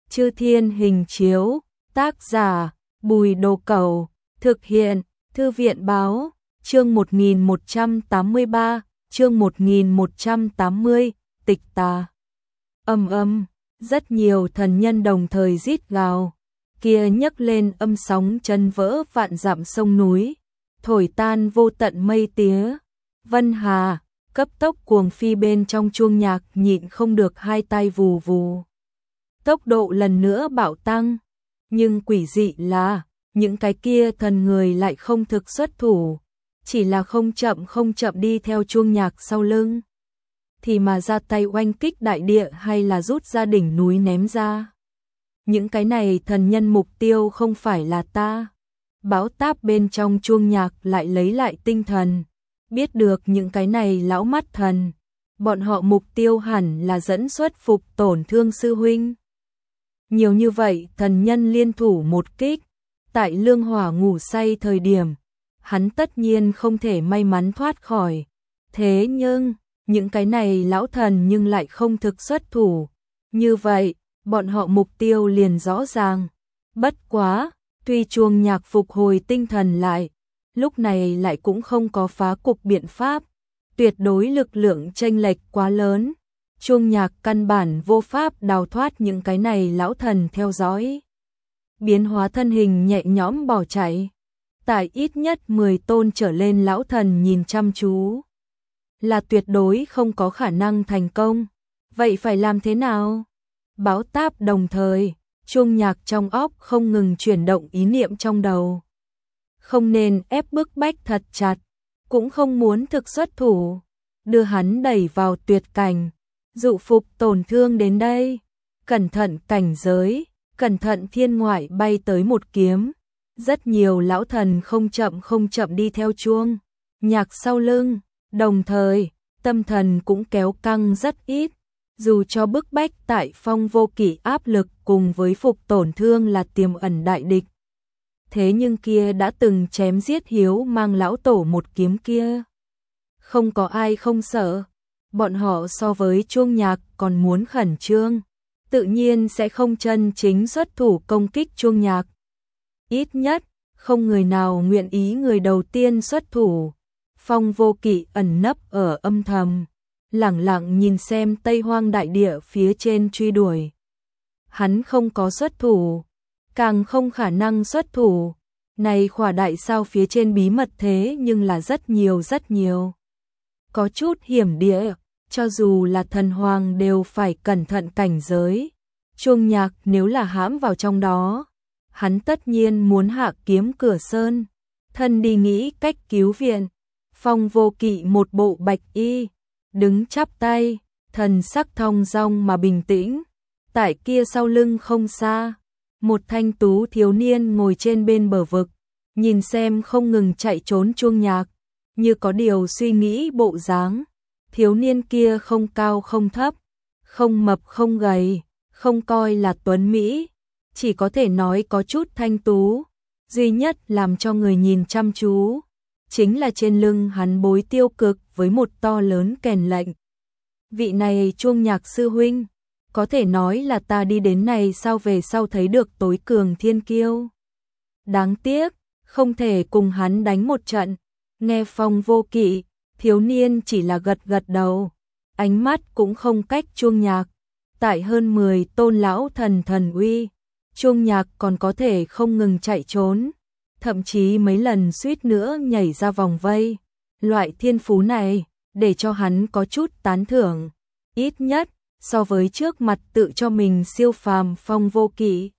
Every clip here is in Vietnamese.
Chư Thiên Hình Chiếu, tác giả Bùi Đồ Cẩu, thực hiện Thư viện Báo, chương 1183, chương 1180, tịch tà. Rất nhiều thần nhân đồng thời rít gào, kia nhấc lên âm sóng chân vỡ vạn dặm sông núi, thổi tan vô tận mây tía. Vân Hà cấp tốc cuồng phi bên trong chuông nhạc, nhịn không được hai tay vù vù. Tốc độ lần nữa bạo tăng, nhưng quỷ dị là những cái kia thần người lại không thực xuất thủ, chỉ là không chậm đi theo chuông nhạc sau lưng, thì mà ra tay oanh kích đại địa hay là rút ra đỉnh núi ném ra. Những cái này thần nhân mục tiêu không phải là ta. Báo táp bên trong chuông nhạc lại lấy lại tinh thần, biết được những cái này lão mắt thần, bọn họ mục tiêu hẳn là dẫn xuất Phục Tổn Thương sư huynh. Nhiều như vậy thần nhân liên thủ một kích, tại Lương Hỏa ngủ say thời điểm, hắn tất nhiên không thể may mắn thoát khỏi. Thế nhưng, những cái này lão thần nhưng lại không thực xuất thủ. Như vậy, bọn họ mục tiêu liền rõ ràng. Bất quá, tuy chuông nhạc phục hồi tinh thần lại, lúc này lại cũng không có phá cục biện pháp. Tuyệt đối lực lượng chênh lệch quá lớn. Chuông nhạc căn bản vô pháp đào thoát những cái này lão thần theo dõi. Biến hóa thân hình nhẹ nhõm bỏ chạy. Tại ít nhất 10 tôn trở lên lão thần nhìn chăm chú, là tuyệt đối không có khả năng thành công. Vậy phải làm thế nào? Báo táp đồng thời, chuông nhạc trong óc không ngừng chuyển động ý niệm trong đầu. Không nên ép bức bách thật chặt, cũng không muốn thực xuất thủ, đưa hắn đẩy vào tuyệt cảnh, dụ Phục Tổn Thương đến đây. Cẩn thận cảnh giới, cẩn thận thiên ngoại bay tới một kiếm. Rất nhiều lão thần không chậm đi theo chuông nhạc sau lưng, đồng thời, tâm thần cũng kéo căng rất ít. Dù cho bức bách tại Phong Vô Kỵ áp lực cùng với Phục Tổn Thương là tiềm ẩn đại địch, thế nhưng kia đã từng chém giết Hiếu Mang lão tổ một kiếm kia, không có ai không sợ. Bọn họ so với chuông nhạc còn muốn khẩn trương, tự nhiên sẽ không chân chính xuất thủ công kích chuông nhạc. Ít nhất, không người nào nguyện ý người đầu tiên xuất thủ. Phong Vô Kỵ ẩn nấp ở âm thầm, lẳng lặng nhìn xem Tây Hoang đại địa phía trên truy đuổi. Hắn không có xuất thủ, càng không khả năng xuất thủ. Này khỏa đại sao phía trên bí mật thế nhưng là rất nhiều. Có chút hiểm địa, cho dù là thần hoàng đều phải cẩn thận cảnh giới. Chuông nhạc nếu là hãm vào trong đó, hắn tất nhiên muốn hạ kiếm cửa sơn, thân đi nghĩ cách cứu viện. Phong Vô Kỵ một bộ bạch y, đứng chắp tay, thần sắc thong dong mà bình tĩnh. Tại kia sau lưng không xa, một thanh tú thiếu niên ngồi trên bên bờ vực, nhìn xem không ngừng chạy trốn chuông nhạc, như có điều suy nghĩ bộ dáng. Thiếu niên kia không cao không thấp, không mập không gầy, không coi là tuấn mỹ, chỉ có thể nói có chút thanh tú. Duy nhất làm cho người nhìn chăm chú, chính là trên lưng hắn bối tiêu cực với một to lớn kèn lệnh. Vị này chuông nhạc sư huynh, có thể nói là ta đi đến này sau về sau thấy được tối cường thiên kiêu. Đáng tiếc, không thể cùng hắn đánh một trận. Nghe Phong Vô Kỵ, thiếu niên chỉ là gật đầu, ánh mắt cũng không cách chuông nhạc. Tại hơn 10 tôn lão thần uy, chuông nhạc còn có thể không ngừng chạy trốn, thậm chí mấy lần suýt nữa nhảy ra vòng vây. Loại thiên phú này, để cho hắn có chút tán thưởng, ít nhất so với trước mặt tự cho mình siêu phàm Phong Vô Kỵ.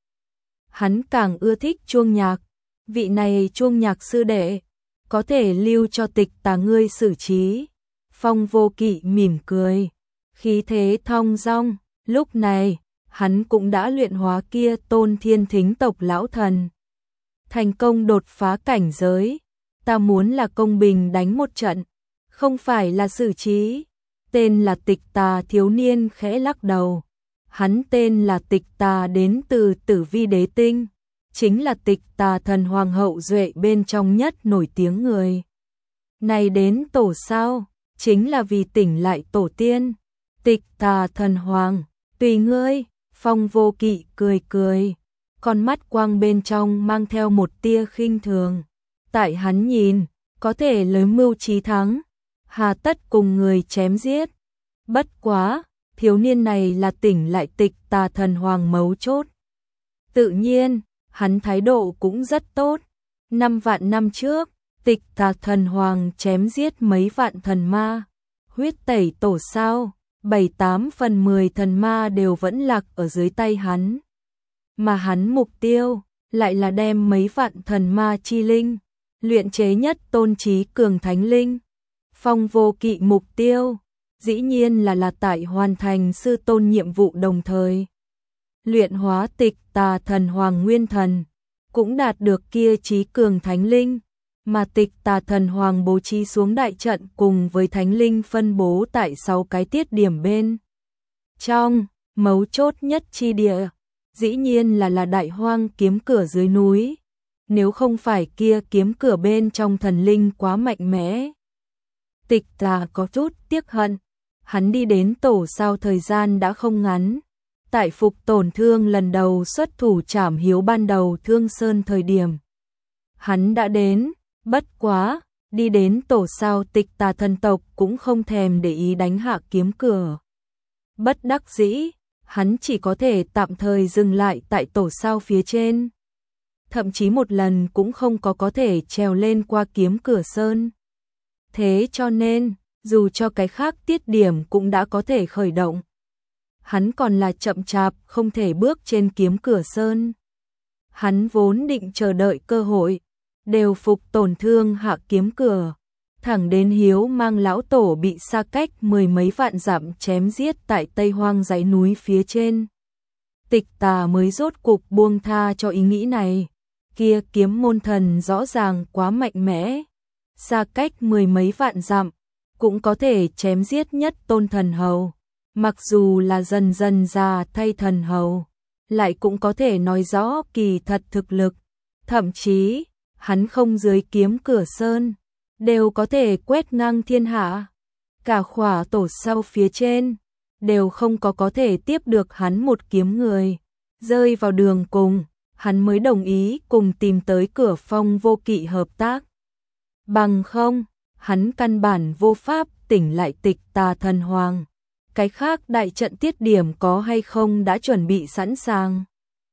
Hắn càng ưa thích chuông nhạc, vị này chuông nhạc sư đệ, có thể lưu cho tịch tà ngươi xử trí. Phong Vô Kỵ mỉm cười, khí thế thong dong. Lúc này, hắn cũng đã luyện hóa kia tôn thiên thính tộc lão thần, thành công đột phá cảnh giới. Ta muốn là công bình đánh một trận, không phải là xử trí. Tên là Tịch Tà thiếu niên khẽ lắc đầu. Hắn tên là Tịch Tà, đến từ Tử Vi Đế Tinh, chính là Tịch Tà thần hoàng hậu duệ bên trong nhất nổi tiếng người. Này đến tổ sao, chính là vì tỉnh lại tổ tiên. Tịch Tà thần hoàng, tùy ngươi. Phong Vô Kỵ cười cười, con mắt quang bên trong mang theo một tia khinh thường. Tại hắn nhìn, có thể lấy mưu chí thắng, hà tất cùng người chém giết. Bất quá, thiếu niên này là tỉnh lại Tịch Tà Thần Hoàng mấu chốt. Tự nhiên, hắn thái độ cũng rất tốt. 5 vạn năm trước, Tịch Tà Thần Hoàng chém giết mấy vạn thần ma, huyết tẩy tổ sao, 7/8/10 thần ma đều vẫn lạc ở dưới tay hắn. Mà hắn mục tiêu lại là đem mấy vạn thần ma chi linh luyện chế nhất tôn trí cường thánh linh. Phong Vô Kỵ mục tiêu dĩ nhiên là tại hoàn thành sư tôn nhiệm vụ, đồng thời luyện hóa Tịch Tà Thần Hoàng nguyên thần, cũng đạt được kia trí cường thánh linh, mà Tịch Tà Thần Hoàng bố trí xuống đại trận cùng với thánh linh phân bố tại 6 cái tiết điểm bên trong, mấu chốt nhất chi địa dĩ nhiên là Đại Hoang kiếm cửa dưới núi. Nếu không phải kia kiếm cửa bên trong thần linh quá mạnh mẽ, Tịch Tà có chút tiếc hận. Hắn đi đến tổ sao thời gian đã không ngắn. Tại Phục Tổn Thương lần đầu xuất thủ trảm hiếu ban đầu Thương Sơn thời điểm, hắn đã đến. Bất quá, đi đến tổ sao Tịch Tà thần tộc cũng không thèm để ý đánh hạ kiếm cửa. Bất đắc dĩ, hắn chỉ có thể tạm thời dừng lại tại tổ sao phía trên. Thậm chí một lần cũng không có thể trèo lên qua kiếm cửa sơn. Thế cho nên, dù cho cái khác tiết điểm cũng đã có thể khởi động, hắn còn là chậm chạp không thể bước trên kiếm cửa sơn. Hắn vốn định chờ đợi cơ hội, đều Phục Tổn Thương hạ kiếm cửa, thẳng đến Hiếu mang lão tổ bị xa cách 10 mấy vạn dặm chém giết tại Tây Hoang dãy núi phía trên. Tịch Tà mới rốt cục buông tha cho ý nghĩ này. Kia kiếm môn thần rõ ràng quá mạnh mẽ, xa cách 10 mấy vạn dặm cũng có thể chém giết nhất tôn thần hầu. Mặc dù là dần dần già thay thần hầu, lại cũng có thể nói rõ kỳ thật thực lực. Thậm chí, hắn không dưới kiếm cửa sơn, đều có thể quét ngang thiên hạ. Cả khỏa tổ sau phía trên, đều không có thể tiếp được hắn một kiếm người. Rơi vào đường cùng, hắn mới đồng ý cùng tìm tới cửa Phong Vô Kỵ hợp tác. Bằng không, hắn căn bản vô pháp tỉnh lại Tịch Tà Thần Hoàng. Cái khác đại trận tiết điểm có hay không đã chuẩn bị sẵn sàng.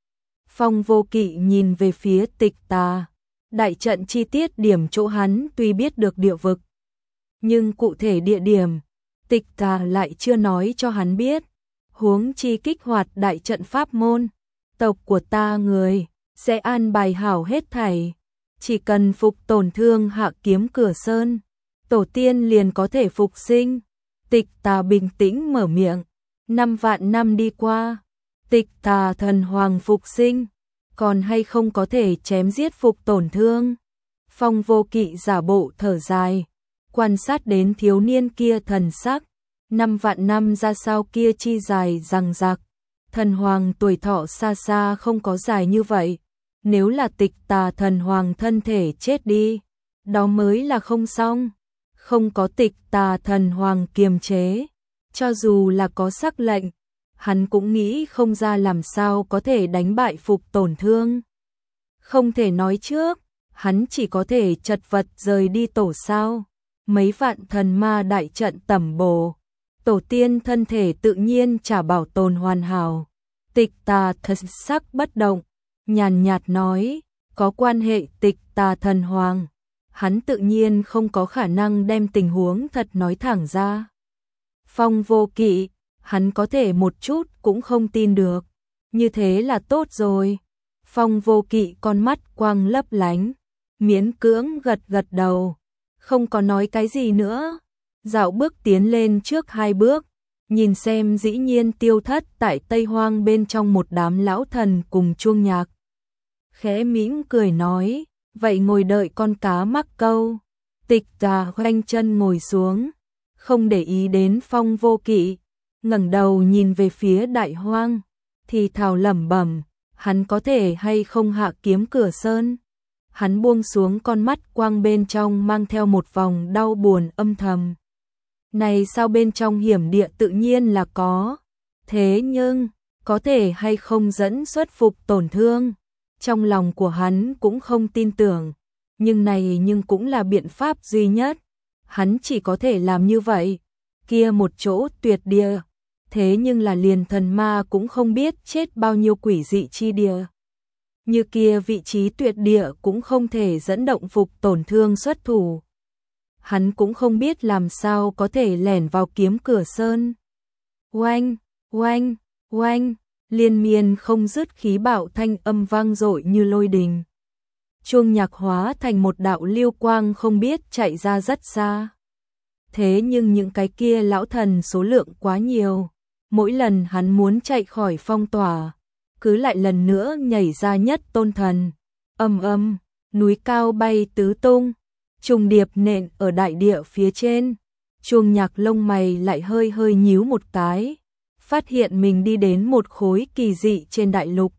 Phong Vô Kỵ nhìn về phía Tịch Tà. Đại trận chi tiết điểm chỗ hắn tuy biết được địa vực, nhưng cụ thể địa điểm, Tịch Tà lại chưa nói cho hắn biết. Huống chi kích hoạt đại trận pháp môn, tộc của ta người sẽ an bài hảo hết thảy. Chỉ cần Phục Tổn Thương hạ kiếm cửa sơn, tổ tiên liền có thể phục sinh. Tịch Tà bình tĩnh mở miệng. 5 vạn năm đi qua, Tịch Tà Thần Hoàng phục sinh, còn hay không có thể chém giết Phục Tổn Thương? Phong Vô Kỵ giả bộ thở dài, quan sát đến thiếu niên kia thần sắc. 5 vạn năm ra sao kia chi dài rằng rạc. Thần Hoàng tuổi thọ xa xa không có dài như vậy. Nếu là Tịch Tà Thần Hoàng thân thể chết đi, đó mới là không xong. Không có Tịch Tà Thần Hoàng kiềm chế, cho dù là có sắc lệnh, hắn cũng nghĩ không ra làm sao có thể đánh bại Phục Tổn Thương. Không thể nói trước, hắn chỉ có thể chật vật rời đi tổ sao. Mấy vạn thần ma đại trận tẩm bổ, tổ tiên thân thể tự nhiên chả bảo tồn hoàn hảo. Tịch Tà thật sắc bất động, nhàn nhạt nói, có quan hệ Tịch Tà Thần Hoàng, hắn tự nhiên không có khả năng đem tình huống thật nói thẳng ra. Phong Vô Kỵ, hắn có thể một chút cũng không tin được. Như thế là tốt rồi. Phong Vô Kỵ con mắt quang lấp lánh, miễn cưỡng gật gật đầu, không có nói cái gì nữa. Dạo bước tiến lên trước 2 bước, nhìn xem dĩ nhiên tiêu thất tại Tây Hoang bên trong một đám lão thần cùng chuông nhạc. Khẽ mỉm cười nói, vậy ngồi đợi con cá mắc câu. Tịch Tà khoanh chân ngồi xuống, không để ý đến Phong Vô Kỵ, ngẩng đầu nhìn về phía Đại Hoang, thì thào lẩm bẩm, hắn có thể hay không hạ kiếm cửa sơn? Hắn buông xuống con mắt quang bên trong mang theo một vòng đau buồn âm thầm. Này sao bên trong hiểm địa tự nhiên là có, thế nhưng có thể hay không dẫn xuất phục tổn thương. Trong lòng của hắn cũng không tin tưởng, nhưng cũng là biện pháp duy nhất. Hắn chỉ có thể làm như vậy. Kia một chỗ tuyệt địa, thế nhưng là liền thần ma cũng không biết chết bao nhiêu quỷ dị chi địa. Như kia vị trí tuyệt địa cũng không thể dẫn động phục tổn thương xuất thủ. Hắn cũng không biết làm sao có thể lẻn vào kiếm cửa sơn. Oanh, oanh, oanh, liên miên không dứt khí bạo thanh âm vang dội như lôi đình. Chuông nhạc hóa thành một đạo lưu quang không biết chạy ra rất xa. Thế nhưng những cái kia lão thần số lượng quá nhiều. Mỗi lần hắn muốn chạy khỏi phong tỏa, cứ lại lần nữa nhảy ra nhất tôn thần. Ầm ầm, núi cao bay tứ tung, trùng điệp nện ở đại địa phía trên. Chuông nhạc lông mày lại hơi hơi nhíu một cái, phát hiện mình đi đến một khối kỳ dị trên đại lục.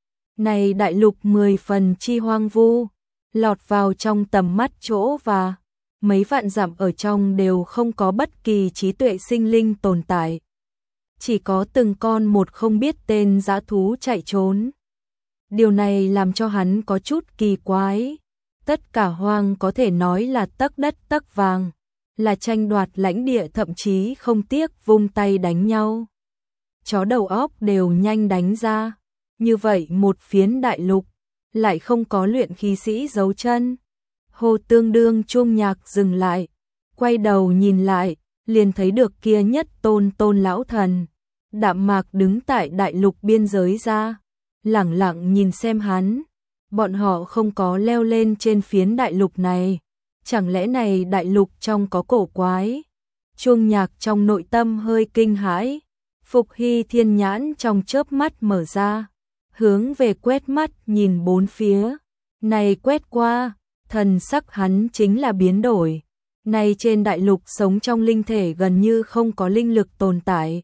Này đại lục 10 phần chi hoang vu, lọt vào trong tầm mắt chỗ và mấy vạn dặm ở trong đều không có bất kỳ trí tuệ sinh linh tồn tại. Chỉ có từng con một không biết tên dã thú chạy trốn. Điều này làm cho hắn có chút kỳ quái. Tất cả hoang có thể nói là tấc đất tấc vàng, là tranh đoạt lãnh địa thậm chí không tiếc vung tay đánh nhau. Chó đầu óc đều nhanh đánh ra. Như vậy một phiến đại lục, lại không có luyện khí sĩ giấu chân. Hồ Tương Đương chuông nhạc dừng lại, quay đầu nhìn lại, liền thấy được kia nhất tôn lão thần. Đạm mạc đứng tại đại lục biên giới ra, lẳng lặng nhìn xem hắn. Bọn họ không có leo lên trên phiến đại lục này. Chẳng lẽ này đại lục trong có cổ quái? Chuông nhạc trong nội tâm hơi kinh hãi. Phục Hy thiên nhãn trong chớp mắt mở ra, hướng về quét mắt nhìn bốn phía. Này quét qua, thần sắc hắn chính là biến đổi. Này trên đại lục sống trong linh thể gần như không có linh lực tồn tại.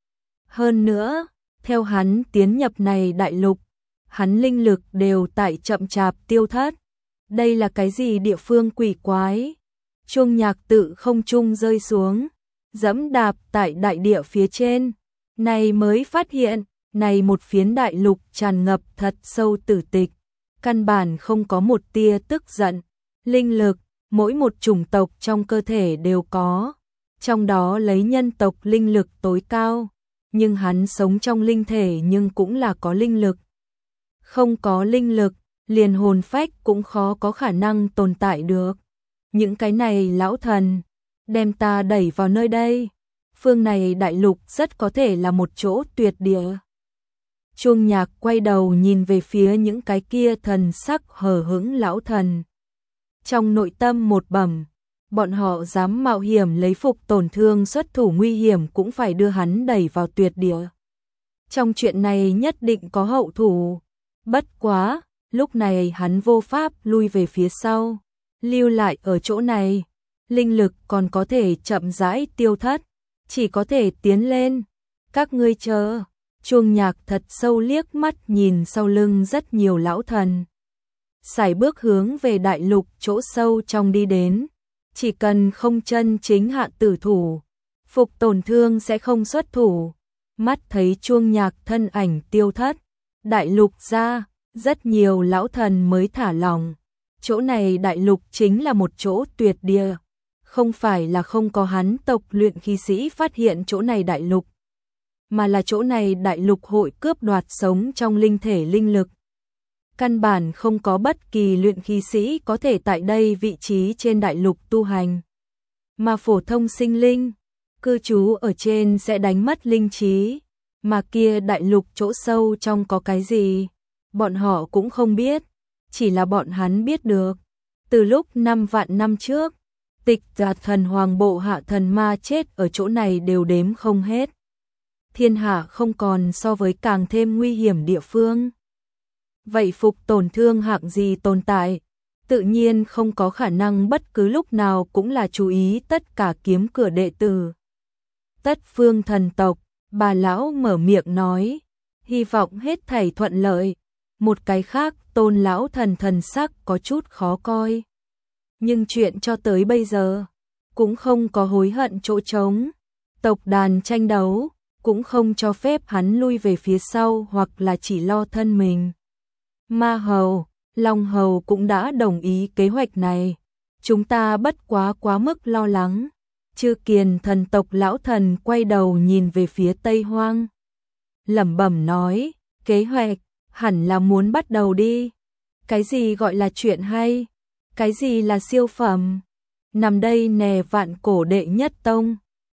Hơn nữa, theo hắn tiến nhập này đại lục, hắn linh lực đều tại chậm chạp tiêu thất. Đây là cái gì địa phương quỷ quái? Chuông nhạc tự không trung rơi xuống, dẫm đạp tại đại địa phía trên. Này mới phát hiện, này một phiến đại lục tràn ngập thật sâu tử tịch, căn bản không có một tia tức giận. Linh lực, mỗi một chủng tộc trong cơ thể đều có, trong đó lấy nhân tộc linh lực tối cao, nhưng hắn sống trong linh thể nhưng cũng là có linh lực. Không có linh lực, liền hồn phách cũng khó có khả năng tồn tại được. Những cái này lão thần, đem ta đẩy vào nơi đây. Phương này đại lục rất có thể là một chỗ tuyệt địa. Chuông nhạc quay đầu nhìn về phía những cái kia thần sắc hờ hững lão thần. Trong nội tâm một bẩm, bọn họ dám mạo hiểm lấy phục tổn thương xuất thủ nguy hiểm cũng phải đưa hắn đẩy vào tuyệt địa. Trong chuyện này nhất định có hậu thủ. Bất quá, lúc này hắn vô pháp lui về phía sau, lưu lại ở chỗ này. Linh lực còn có thể chậm rãi tiêu thất, chỉ có thể tiến lên. Các ngươi chờ. Chuông nhạc thật sâu liếc mắt nhìn sau lưng rất nhiều lão thần. Sải bước hướng về đại lục chỗ sâu trong đi đến. Chỉ cần không chân chính hạ tử thủ, phục tổn thương sẽ không xuất thủ. Mắt thấy chuông nhạc thân ảnh tiêu thất, đại lục ra, rất nhiều lão thần mới thả lòng. Chỗ này đại lục chính là một chỗ tuyệt địa. Không phải là không có hắn tộc luyện khí sĩ phát hiện chỗ này đại lục, mà là chỗ này đại lục hội cướp đoạt sống trong linh thể linh lực. Căn bản không có bất kỳ luyện khí sĩ có thể tại đây vị trí trên đại lục tu hành. Mà phổ thông sinh linh, cư trú ở trên sẽ đánh mất linh trí. Mà kia đại lục chỗ sâu trong có cái gì, bọn họ cũng không biết. Chỉ là bọn hắn biết được, từ lúc 5 vạn năm trước, Tịch Giả thần hoàng bộ hạ thần ma chết ở chỗ này đều đếm không hết. Thiên hạ không còn so với càng thêm nguy hiểm địa phương. Vậy phục tổn thương hạng gì tồn tại? Tự nhiên không có khả năng bất cứ lúc nào cũng là chú ý tất cả kiếm cửa đệ tử. Tất phương thần tộc, bà lão mở miệng nói, hy vọng hết thảy thuận lợi. Một cái khác, Tôn lão thần sắc có chút khó coi. Nhưng chuyện cho tới bây giờ cũng không có hối hận chỗ trống. Tộc đàn tranh đấu, cũng không cho phép hắn lui về phía sau hoặc là chỉ lo thân mình. Ma Hầu, Long Hầu cũng đã đồng ý kế hoạch này. Chúng ta bất quá mức lo lắng. Chư Kiền thần tộc lão thần quay đầu nhìn về phía Tây Hoang. Lẩm bẩm nói, kế hoạch, hẳn là muốn bắt đầu đi. Cái gì gọi là chuyện hay? Cái gì là siêu phẩm? Nằm đây nè vạn cổ đệ nhất tông.